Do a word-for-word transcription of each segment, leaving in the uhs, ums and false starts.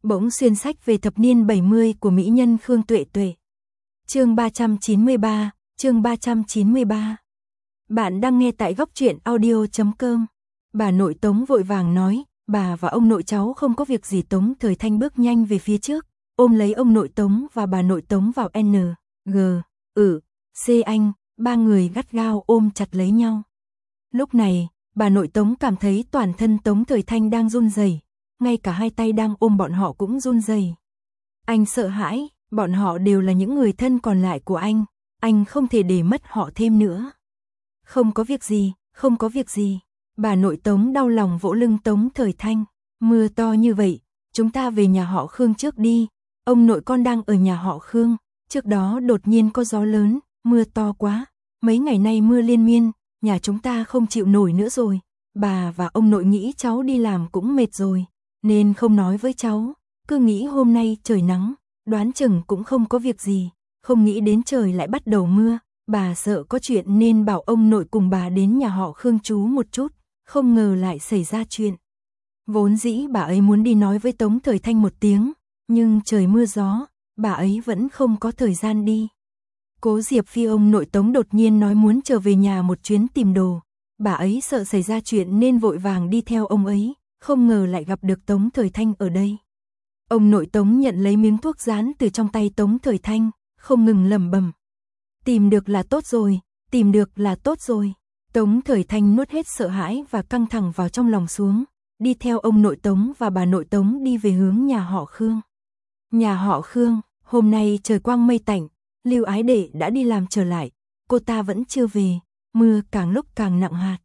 Bỗng xuyên sách về thập niên bảy mươi của mỹ nhân Khương Tuệ Tuệ. Chương ba trăm chín mươi ba, chương ba trăm chín mươi ba. Bạn đang nghe tại góc truyện audio chấm com. Bà nội Tống vội vàng nói, bà và ông nội cháu không có việc gì. Tống Thời Thanh bước nhanh về phía trước, ôm lấy ông nội Tống và bà nội Tống vào N, G, Ừ, C anh, ba người gắt gao ôm chặt lấy nhau. Lúc này, bà nội Tống cảm thấy toàn thân Tống Thời Thanh đang run rẩy, ngay cả hai tay đang ôm bọn họ cũng run rẩy. Anh sợ hãi, bọn họ đều là những người thân còn lại của anh, anh không thể để mất họ thêm nữa. Không có việc gì, không có việc gì. Bà nội Tống đau lòng vỗ lưng Tống Thời Thanh. Mưa to như vậy, chúng ta về nhà họ Khương trước đi. Ông nội con đang ở nhà họ Khương. Trước đó đột nhiên có gió lớn, mưa to quá. Mấy ngày nay mưa liên miên, nhà chúng ta không chịu nổi nữa rồi. Bà và ông nội nghĩ cháu đi làm cũng mệt rồi, nên không nói với cháu. Cứ nghĩ hôm nay trời nắng, đoán chừng cũng không có việc gì. Không nghĩ đến trời lại bắt đầu mưa. Bà sợ có chuyện nên bảo ông nội cùng bà đến nhà họ Khương trú một chút. Không ngờ lại xảy ra chuyện. Vốn dĩ bà ấy muốn đi nói với Tống Thời Thanh một tiếng, nhưng trời mưa gió, bà ấy vẫn không có thời gian đi. Cố Diệp Phi ông nội Tống đột nhiên nói muốn trở về nhà một chuyến tìm đồ. Bà ấy sợ xảy ra chuyện nên vội vàng đi theo ông ấy, không ngờ lại gặp được Tống Thời Thanh ở đây. Ông nội Tống nhận lấy miếng thuốc dán từ trong tay Tống Thời Thanh, không ngừng lẩm bẩm. Tìm được là tốt rồi, tìm được là tốt rồi. Tống Thời Thanh nuốt hết sợ hãi và căng thẳng vào trong lòng xuống, đi theo ông nội Tống và bà nội Tống đi về hướng nhà họ Khương. Nhà họ Khương, hôm nay trời quang mây tạnh, Lưu Ái Đệ đã đi làm trở lại, cô ta vẫn chưa về, mưa càng lúc càng nặng hạt.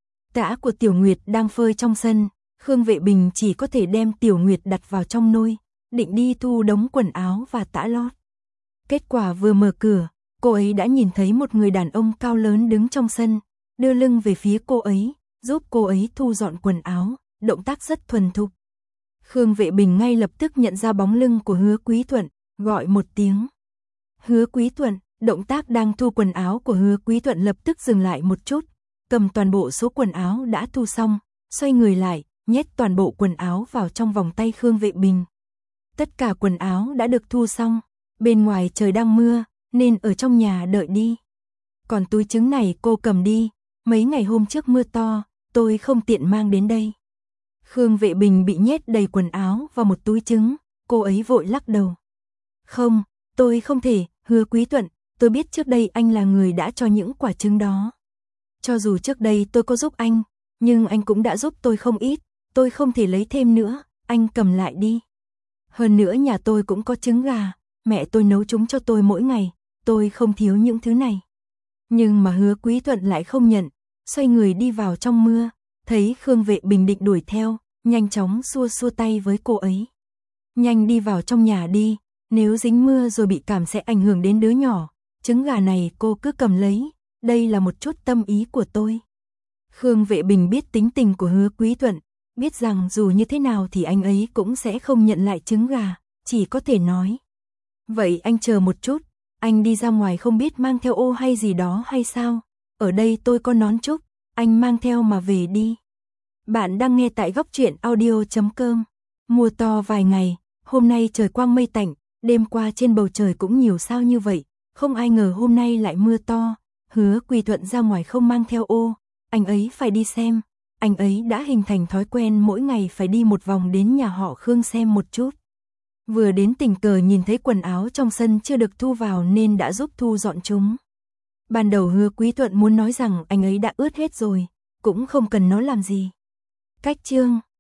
Tã của Tiểu Nguyệt đang phơi trong sân, Khương Vệ Bình chỉ có thể đem Tiểu Nguyệt đặt vào trong nôi, định đi thu đống quần áo và tã lót. Kết quả vừa mở cửa, cô ấy đã nhìn thấy một người đàn ông cao lớn đứng trong sân, đưa lưng về phía cô ấy, giúp cô ấy thu dọn quần áo, động tác rất thuần thục. Khương Vệ Bình ngay lập tức nhận ra bóng lưng của Hứa Quý Thuận, gọi một tiếng. Hứa Quý Thuận, động tác đang thu quần áo của Hứa Quý Thuận lập tức dừng lại một chút, cầm toàn bộ số quần áo đã thu xong, xoay người lại, nhét toàn bộ quần áo vào trong vòng tay Khương Vệ Bình. Tất cả quần áo đã được thu xong, bên ngoài trời đang mưa, nên ở trong nhà đợi đi. Còn túi trứng này cô cầm đi, mấy ngày hôm trước mưa to, tôi không tiện mang đến đây. Khương Vệ Bình bị nhét đầy quần áo vào một túi trứng, cô ấy vội lắc đầu. Không, tôi không thể, Hứa Quý Thuận, tôi biết trước đây anh là người đã cho những quả trứng đó. Cho dù trước đây tôi có giúp anh, nhưng anh cũng đã giúp tôi không ít, tôi không thể lấy thêm nữa, anh cầm lại đi. Hơn nữa nhà tôi cũng có trứng gà, mẹ tôi nấu chúng cho tôi mỗi ngày, tôi không thiếu những thứ này. Nhưng mà Hứa Quý Thuận lại không nhận, xoay người đi vào trong mưa, thấy Khương Vệ Bình định đuổi theo, nhanh chóng xua xua tay với cô ấy. Nhanh đi vào trong nhà đi, nếu dính mưa rồi bị cảm sẽ ảnh hưởng đến đứa nhỏ, trứng gà này cô cứ cầm lấy, đây là một chút tâm ý của tôi. Khương Vệ Bình biết tính tình của Hứa Quý Thuận, biết rằng dù như thế nào thì anh ấy cũng sẽ không nhận lại trứng gà, chỉ có thể nói. Vậy anh chờ một chút, anh đi ra ngoài không biết mang theo ô hay gì đó hay sao? Ở đây tôi có nón trúc, anh mang theo mà về đi. Bạn đang nghe tại góc truyện audio chấm com. Mùa to vài ngày, hôm nay trời quang mây tạnh, đêm qua trên bầu trời cũng nhiều sao như vậy, không ai ngờ hôm nay lại mưa to. Hứa Quý Thuận ra ngoài không mang theo ô, anh ấy phải đi xem, anh ấy đã hình thành thói quen mỗi ngày phải đi một vòng đến nhà họ Khương xem một chút. Vừa đến tình cờ nhìn thấy quần áo trong sân chưa được thu vào nên đã giúp thu dọn chúng. Ban đầu Hứa Quý Thuận muốn nói rằng anh ấy đã ướt hết rồi, cũng không cần nó làm gì. Cách chương